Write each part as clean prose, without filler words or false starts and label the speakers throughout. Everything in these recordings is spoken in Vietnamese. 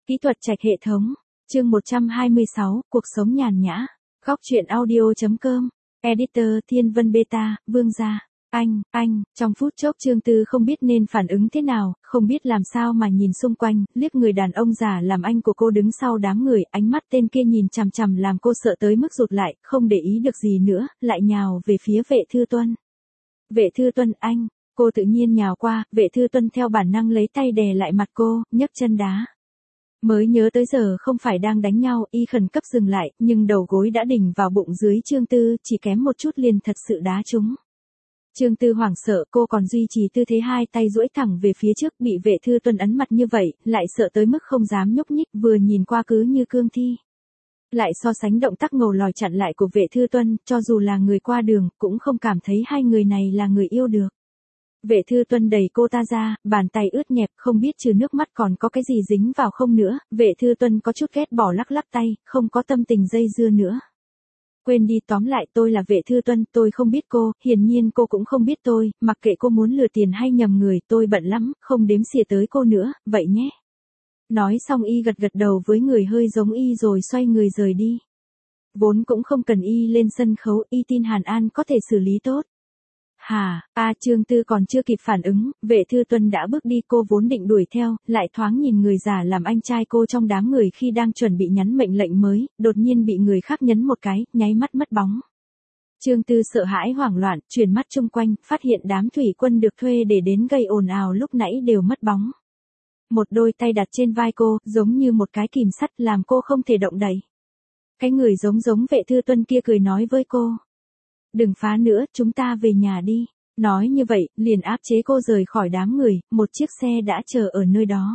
Speaker 1: Kỹ thuật trạch hệ thống. Chương 126, cuộc sống nhàn nhã. Góc truyện audio.com. Editor Thiên Vân Beta, Vương gia. Anh, trong phút chốc Trương Tư không biết nên phản ứng thế nào, không biết làm sao mà nhìn xung quanh, liếc người đàn ông già làm anh của cô đứng sau đám người, ánh mắt tên kia nhìn chằm chằm làm cô sợ tới mức rụt lại, không để ý được gì nữa, lại nhào về phía Vệ Thư Tuân. Vệ Thư Tuân anh, cô tự nhiên nhào qua, Vệ Thư Tuân theo bản năng lấy tay đè lại mặt cô, nhấc chân đá. Mới nhớ tới giờ không phải đang đánh nhau, y khẩn cấp dừng lại, nhưng đầu gối đã đỉnh vào bụng dưới Trương Tư, chỉ kém một chút liền thật sự đá trúng. Trương Tư hoảng sợ, cô còn duy trì tư thế hai tay duỗi thẳng về phía trước, bị Vệ Thư Tuân ấn mặt như vậy, lại sợ tới mức không dám nhúc nhích, vừa nhìn qua cứ như cương thi. Lại so sánh động tác ngầu lòi chặn lại của Vệ Thư Tuân, cho dù là người qua đường, cũng không cảm thấy hai người này là người yêu được. Vệ Thư Tuân đẩy cô ta ra, bàn tay ướt nhẹp, không biết trừ nước mắt còn có cái gì dính vào không nữa, Vệ Thư Tuân có chút ghét bỏ lắc lắc tay, không có tâm tình dây dưa nữa. Quên đi, tóm lại tôi là Vệ Thư Tuân, tôi không biết cô, hiển nhiên cô cũng không biết tôi, mặc kệ cô muốn lừa tiền hay nhầm người, tôi bận lắm, không đếm xỉa tới cô nữa, vậy nhé. Nói xong y gật gật đầu với người hơi giống y rồi xoay người rời đi. Vốn cũng không cần y lên sân khấu, y tin Hàn An có thể xử lý tốt. Trương Tư còn chưa kịp phản ứng, Vệ Thư Tuân đã bước đi, cô vốn định đuổi theo, lại thoáng nhìn người già làm anh trai cô trong đám người khi đang chuẩn bị nhắn mệnh lệnh mới, đột nhiên bị người khác nhấn một cái, nháy mắt mất bóng. Trương Tư sợ hãi hoảng loạn, chuyển mắt chung quanh, phát hiện đám thủy quân được thuê để đến gây ồn ào lúc nãy đều mất bóng. Một đôi tay đặt trên vai cô, giống như một cái kìm sắt làm cô không thể động đậy. Cái người giống Vệ Thư Tuân kia cười nói với cô. Đừng phá nữa, chúng ta về nhà đi. Nói như vậy, liền áp chế cô rời khỏi đám người, một chiếc xe đã chờ ở nơi đó.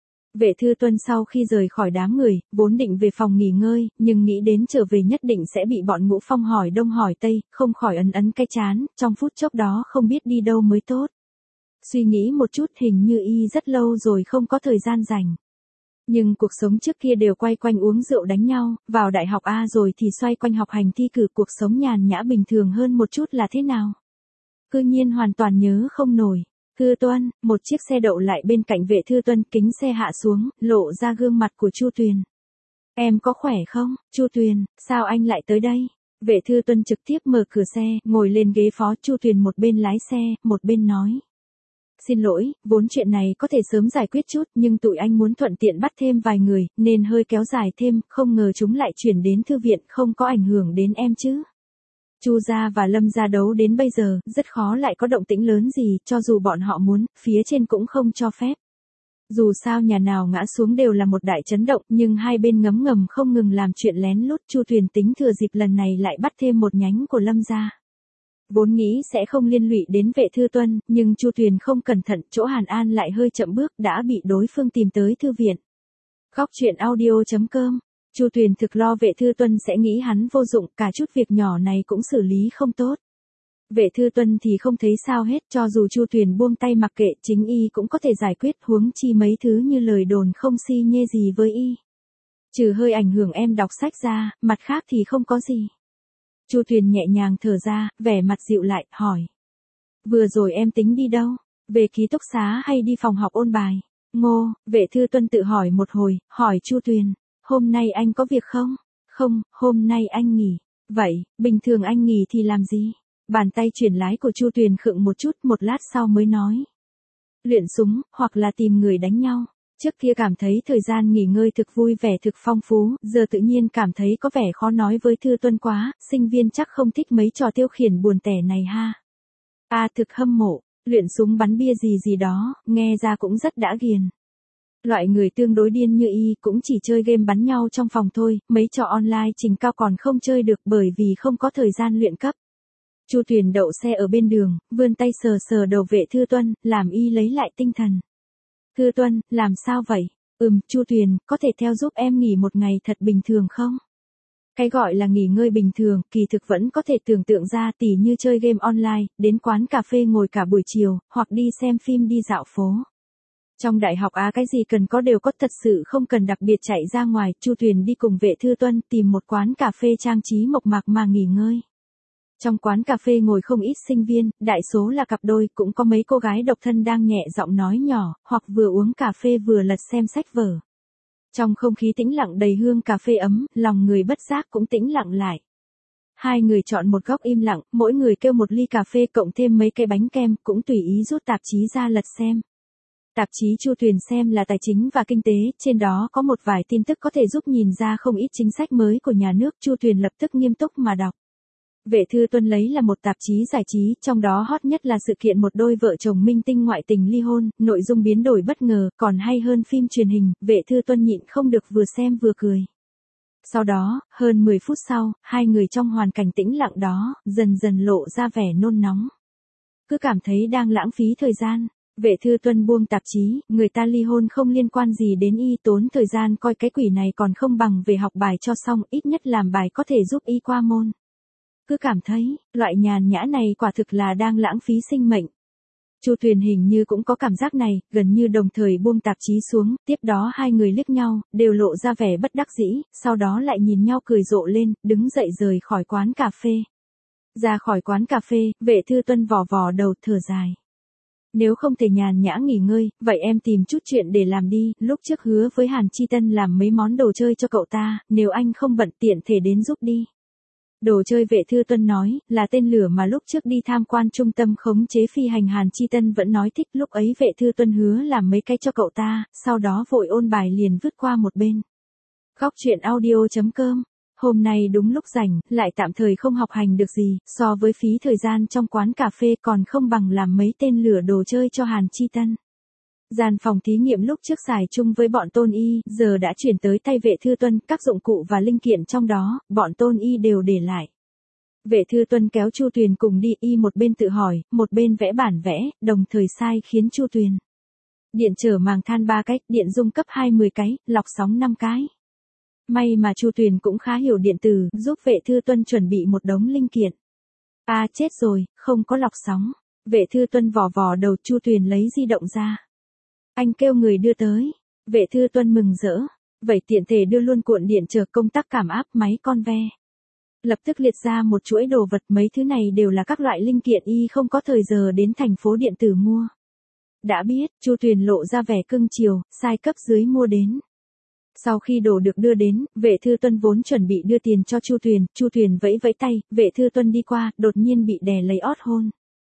Speaker 1: Vệ Thư Tuân sau khi rời khỏi đám người, vốn định về phòng nghỉ ngơi, nhưng nghĩ đến trở về nhất định sẽ bị bọn Ngũ Phong hỏi đông hỏi tây, không khỏi ấn cái trán, trong phút chốc đó không biết đi đâu mới tốt. Suy nghĩ một chút hình như y rất lâu rồi không có thời gian rảnh. Nhưng cuộc sống trước kia đều quay quanh uống rượu đánh nhau, vào đại học A rồi thì xoay quanh học hành thi cử, cuộc sống nhàn nhã bình thường hơn một chút là thế nào. Cư nhiên hoàn toàn nhớ không nổi. Thư Tuân, một chiếc xe đậu lại bên cạnh Vệ Thư Tuân, kính xe hạ xuống, lộ ra gương mặt của Chu Tuyền. Em có khỏe không, Chu Tuyền, sao anh lại tới đây? Vệ Thư Tuân trực tiếp mở cửa xe, ngồi lên ghế phó, Chu Tuyền một bên lái xe, một bên nói. Xin lỗi, vốn chuyện này có thể sớm giải quyết chút, nhưng tụi anh muốn thuận tiện bắt thêm vài người, nên hơi kéo dài thêm, không ngờ chúng lại chuyển đến thư viện, không có ảnh hưởng đến em chứ. Chu gia và Lâm gia đấu đến bây giờ, rất khó lại có động tĩnh lớn gì, cho dù bọn họ muốn, phía trên cũng không cho phép. Dù sao nhà nào ngã xuống đều là một đại chấn động, nhưng hai bên ngấm ngầm không ngừng làm chuyện lén lút, Chu Tuyền tính thừa dịp lần này lại bắt thêm một nhánh của Lâm gia. Vốn nghĩ sẽ không liên lụy đến Vệ Thư Tuân, nhưng Chu Tuyền không cẩn thận, chỗ Hàn An lại hơi chậm bước, đã bị đối phương tìm tới thư viện. Góc truyện audio.com. Chu Tuyền thực lo Vệ Thư Tuân sẽ nghĩ hắn vô dụng, cả chút việc nhỏ này cũng xử lý không tốt. Vệ Thư Tuân thì không thấy sao hết, cho dù Chu Tuyền buông tay mặc kệ, chính y cũng có thể giải quyết, huống chi mấy thứ như lời đồn không si nhê gì với y. Trừ hơi ảnh hưởng em đọc sách ra, mặt khác thì không có gì. Chu Tuyền nhẹ nhàng thở ra, vẻ mặt dịu lại, hỏi. Vừa rồi em tính đi đâu? Về ký túc xá hay đi phòng học ôn bài? Vệ Thư Tuân tự hỏi một hồi, hỏi Chu Tuyền. Hôm nay anh có việc không? Không, hôm nay anh nghỉ. Vậy, bình thường anh nghỉ thì làm gì? Bàn tay chuyển lái của Chu Tuyền khựng một chút, một lát sau mới nói. Luyện súng, hoặc là tìm người đánh nhau. Trước kia cảm thấy thời gian nghỉ ngơi thực vui vẻ thực phong phú, giờ tự nhiên cảm thấy có vẻ khó nói với Thư Tuân quá, sinh viên chắc không thích mấy trò tiêu khiển buồn tẻ này ha. Thực hâm mộ, luyện súng bắn bia gì đó, nghe ra cũng rất đã ghiền. Loại người tương đối điên như y cũng chỉ chơi game bắn nhau trong phòng thôi, mấy trò online trình cao còn không chơi được bởi vì không có thời gian luyện cấp. Chu Tuyền đậu xe ở bên đường, vươn tay sờ đầu Vệ Thư Tuân, làm y lấy lại tinh thần. Thư Tuân, làm sao vậy? Chu Tuyền, có thể theo giúp em nghỉ một ngày thật bình thường không? Cái gọi là nghỉ ngơi bình thường, kỳ thực vẫn có thể tưởng tượng ra, tỉ như chơi game online, đến quán cà phê ngồi cả buổi chiều, hoặc đi xem phim đi dạo phố. Trong đại học cái gì cần có đều có, thật sự không cần đặc biệt chạy ra ngoài. Chu Tuyền đi cùng Vệ Thư Tuân tìm một quán cà phê trang trí mộc mạc mà nghỉ ngơi. Trong quán cà phê ngồi không ít sinh viên, đại số là cặp đôi, cũng có mấy cô gái độc thân đang nhẹ giọng nói nhỏ, hoặc vừa uống cà phê vừa lật xem sách vở. Trong không khí tĩnh lặng đầy hương cà phê ấm, lòng người bất giác cũng tĩnh lặng lại. Hai người chọn một góc im lặng, mỗi người kêu một ly cà phê cộng thêm mấy cái bánh kem, cũng tùy ý rút tạp chí ra lật xem. Tạp chí Chu Tuyền xem là tài chính và kinh tế, trên đó có một vài tin tức có thể giúp nhìn ra không ít chính sách mới của nhà nước. Chu Tuyền lập tức nghiêm túc mà đọc. Vệ Thư Tuân lấy là một tạp chí giải trí, trong đó hot nhất là sự kiện một đôi vợ chồng minh tinh ngoại tình ly hôn, nội dung biến đổi bất ngờ, còn hay hơn phim truyền hình. Vệ Thư Tuân nhịn không được vừa xem vừa cười. Sau đó, hơn 10 phút sau, hai người trong hoàn cảnh tĩnh lặng đó, dần dần lộ ra vẻ nôn nóng. Cứ cảm thấy đang lãng phí thời gian. Vệ Thư Tuân buông tạp chí, người ta ly hôn không liên quan gì đến y, tốn thời gian coi cái quỷ này còn không bằng về học bài cho xong, ít nhất làm bài có thể giúp y qua môn. Cứ cảm thấy, loại nhàn nhã này quả thực là đang lãng phí sinh mệnh. Chu Tuyền hình như cũng có cảm giác này, gần như đồng thời buông tạp chí xuống, tiếp đó hai người liếc nhau, đều lộ ra vẻ bất đắc dĩ, sau đó lại nhìn nhau cười rộ lên, đứng dậy rời khỏi quán cà phê. Ra khỏi quán cà phê, Vệ Thư Tuân vò vò đầu, thở dài. Nếu không thể nhàn nhã nghỉ ngơi, vậy em tìm chút chuyện để làm đi, lúc trước hứa với Hàn Chi Tân làm mấy món đồ chơi cho cậu ta, nếu anh không bận tiện thể đến giúp đi. Đồ chơi, Vệ Thư Tuân nói, là tên lửa mà lúc trước đi tham quan trung tâm khống chế phi hành Hàn Chi Tân vẫn nói thích, lúc ấy Vệ Thư Tuân hứa làm mấy cái cho cậu ta, sau đó vội ôn bài liền vứt qua một bên. Góc truyện audio.com. Hôm nay đúng lúc rảnh, lại tạm thời không học hành được gì, so với phí thời gian trong quán cà phê còn không bằng làm mấy tên lửa đồ chơi cho Hàn Chi Tân. Gian phòng thí nghiệm lúc trước xài chung với bọn Tôn Y, giờ đã chuyển tới tay Vệ Thư Tuân, các dụng cụ và linh kiện trong đó, bọn Tôn Y đều để lại. Vệ Thư Tuân kéo Chu Tuyền cùng đi, y một bên tự hỏi, một bên vẽ bản vẽ, đồng thời sai khiến Chu Tuyền. Điện trở màng than 3 cái, điện dung cấp 20 cái, lọc sóng 5 cái. May mà Chu Tuyền cũng khá hiểu điện tử, giúp Vệ Thư Tuân chuẩn bị một đống linh kiện. À chết rồi, không có lọc sóng. Vệ Thư Tuân vò vò đầu, Chu Tuyền lấy di động ra. Anh kêu người đưa tới. Vệ Thư Tuân mừng rỡ. Vậy tiện thể đưa luôn cuộn điện trở, công tắc cảm áp, máy con ve. Lập tức liệt ra một chuỗi đồ vật, mấy thứ này đều là các loại linh kiện y không có thời giờ đến thành phố điện tử mua. Đã biết, Chu Tuyền lộ ra vẻ cưng chiều, sai cấp dưới mua đến. Sau khi đồ được đưa đến, Vệ Thư Tuân vốn chuẩn bị đưa tiền cho Chu Tuyền vẫy vẫy tay, Vệ Thư Tuân đi qua, đột nhiên bị đè lấy ót hôn.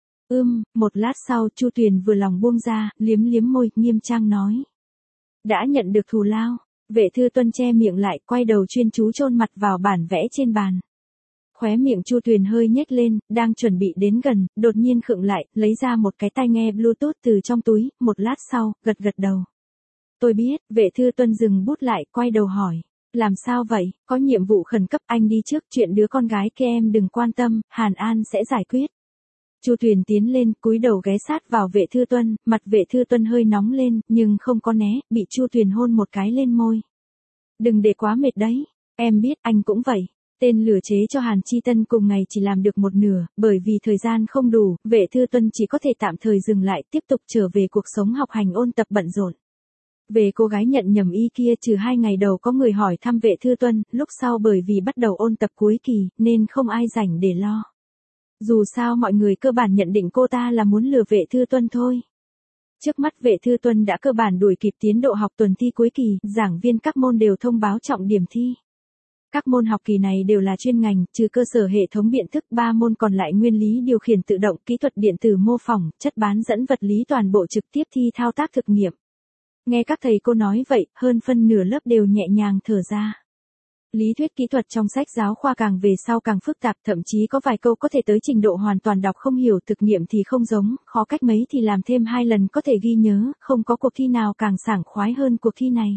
Speaker 1: Một lát sau, Chu Tuyền vừa lòng buông ra, liếm liếm môi, nghiêm trang nói. Đã nhận được thù lao. Vệ Thư Tuân che miệng lại, quay đầu chuyên chú chôn mặt vào bản vẽ trên bàn. Khóe miệng Chu Tuyền hơi nhếch lên, đang chuẩn bị đến gần, đột nhiên khựng lại, lấy ra một cái tai nghe Bluetooth từ trong túi, một lát sau, gật gật đầu. Tôi biết. Vệ Thư Tuân dừng bút lại, quay đầu hỏi. Làm sao vậy, có nhiệm vụ khẩn cấp, anh đi trước, chuyện đứa con gái kia em đừng quan tâm, Hàn An sẽ giải quyết. Chu Tuyền tiến lên, cúi đầu ghé sát vào Vệ Thư Tuân, mặt Vệ Thư Tuân hơi nóng lên, nhưng không có né, bị Chu Tuyền hôn một cái lên môi. Đừng để quá mệt đấy, em biết, anh cũng vậy. Tên lửa chế cho Hàn Chi Tân cùng ngày chỉ làm được một nửa, bởi vì thời gian không đủ, Vệ Thư Tuân chỉ có thể tạm thời dừng lại, tiếp tục trở về cuộc sống học hành ôn tập bận rộn. Về cô gái nhận nhầm y kia, trừ 2 ngày đầu có người hỏi thăm Vệ Thư Tuân, lúc sau bởi vì bắt đầu ôn tập cuối kỳ, nên không ai rảnh để lo. Dù sao mọi người cơ bản nhận định cô ta là muốn lừa Vệ Thư Tuân thôi. Trước mắt Vệ Thư Tuân đã cơ bản đuổi kịp tiến độ học tuần thi cuối kỳ, giảng viên các môn đều thông báo trọng điểm thi. Các môn học kỳ này đều là chuyên ngành, trừ cơ sở hệ thống biện thức, 3 môn còn lại nguyên lý điều khiển tự động, kỹ thuật điện tử mô phỏng, chất bán dẫn vật lý toàn bộ trực tiếp thi thao tác thực nghiệm. Nghe các thầy cô nói vậy, hơn phân nửa lớp đều nhẹ nhàng thở ra. Lý thuyết kỹ thuật trong sách giáo khoa càng về sau càng phức tạp, thậm chí có vài câu có thể tới trình độ hoàn toàn đọc không hiểu, thực nghiệm thì không giống, khó cách mấy thì làm thêm 2 lần có thể ghi nhớ, không có cuộc thi nào càng sảng khoái hơn cuộc thi này.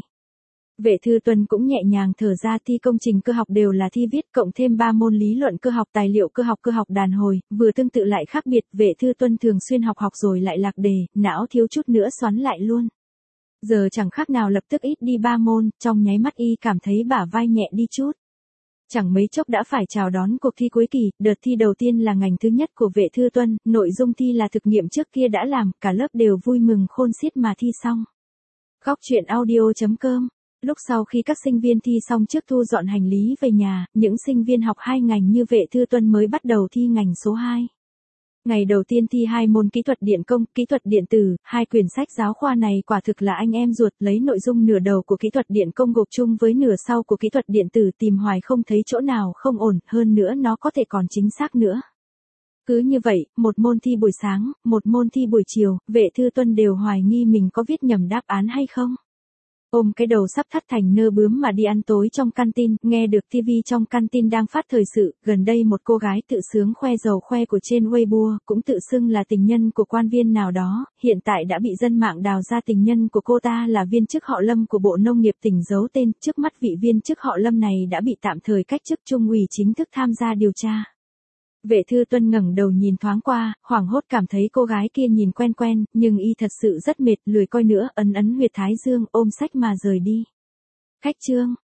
Speaker 1: Vệ Thư Tuân cũng nhẹ nhàng thở ra, thi công trình cơ học đều là thi viết, cộng thêm 3 môn lý luận cơ học, tài liệu cơ học đàn hồi, vừa tương tự lại khác biệt, Vệ Thư Tuân thường xuyên học rồi lại lạc đề, não thiếu chút nữa xoắn lại luôn. Giờ chẳng khác nào lập tức ít đi 3 môn, trong nháy mắt y cảm thấy bả vai nhẹ đi chút. Chẳng mấy chốc đã phải chào đón cuộc thi cuối kỳ, đợt thi đầu tiên là ngành thứ nhất của Vệ Thư Tuân, nội dung thi là thực nghiệm trước kia đã làm, cả lớp đều vui mừng khôn xiết mà thi xong. Góc truyện audio.com. Lúc sau khi các sinh viên thi xong trước thu dọn hành lý về nhà, những sinh viên học 2 ngành như Vệ Thư Tuân mới bắt đầu thi ngành số 2. Ngày đầu tiên thi 2 môn kỹ thuật điện công, kỹ thuật điện tử, 2 quyển sách giáo khoa này quả thực là anh em ruột, lấy nội dung nửa đầu của kỹ thuật điện công gộp chung với nửa sau của kỹ thuật điện tử tìm hoài không thấy chỗ nào không ổn, hơn nữa nó có thể còn chính xác nữa. Cứ như vậy, một môn thi buổi sáng, một môn thi buổi chiều, Vệ Thư Tuân đều hoài nghi mình có viết nhầm đáp án hay không. Ôm cái đầu sắp thắt thành nơ bướm mà đi ăn tối trong canteen, nghe được TV trong canteen đang phát thời sự, gần đây một cô gái tự sướng khoe giàu khoe của trên Weibo, cũng tự xưng là tình nhân của quan viên nào đó, hiện tại đã bị dân mạng đào ra tình nhân của cô ta là viên chức họ Lâm của Bộ Nông nghiệp tỉnh giấu tên, trước mắt vị viên chức họ Lâm này đã bị tạm thời cách chức Trung ủy chính thức tham gia điều tra. Vệ Thư Tuân ngẩng đầu nhìn thoáng qua, hoảng hốt cảm thấy cô gái kia nhìn quen quen, nhưng y thật sự rất mệt, lười coi nữa, ấn huyệt thái dương, ôm sách mà rời đi. Khách trương,